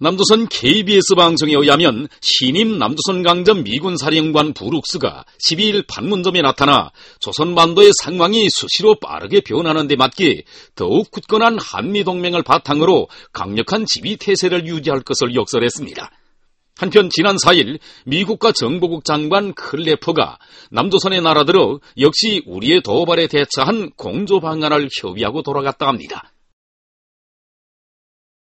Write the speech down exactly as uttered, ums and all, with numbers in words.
남조선 케이비에스 방송에 의하면 신임 남조선 강점 미군 사령관 브룩스가 십이 일 판문점에 나타나 조선반도의 상황이 수시로 빠르게 변하는 데 맞게 더욱 굳건한 한미동맹을 바탕으로 강력한 지휘태세를 유지할 것을 역설했습니다. 한편 지난 사 일 미국과 정보국 장관 클래퍼가 남조선의 나라들어 역시 우리의 도발에 대처한 공조 방안을 협의하고 돌아갔다 합니다.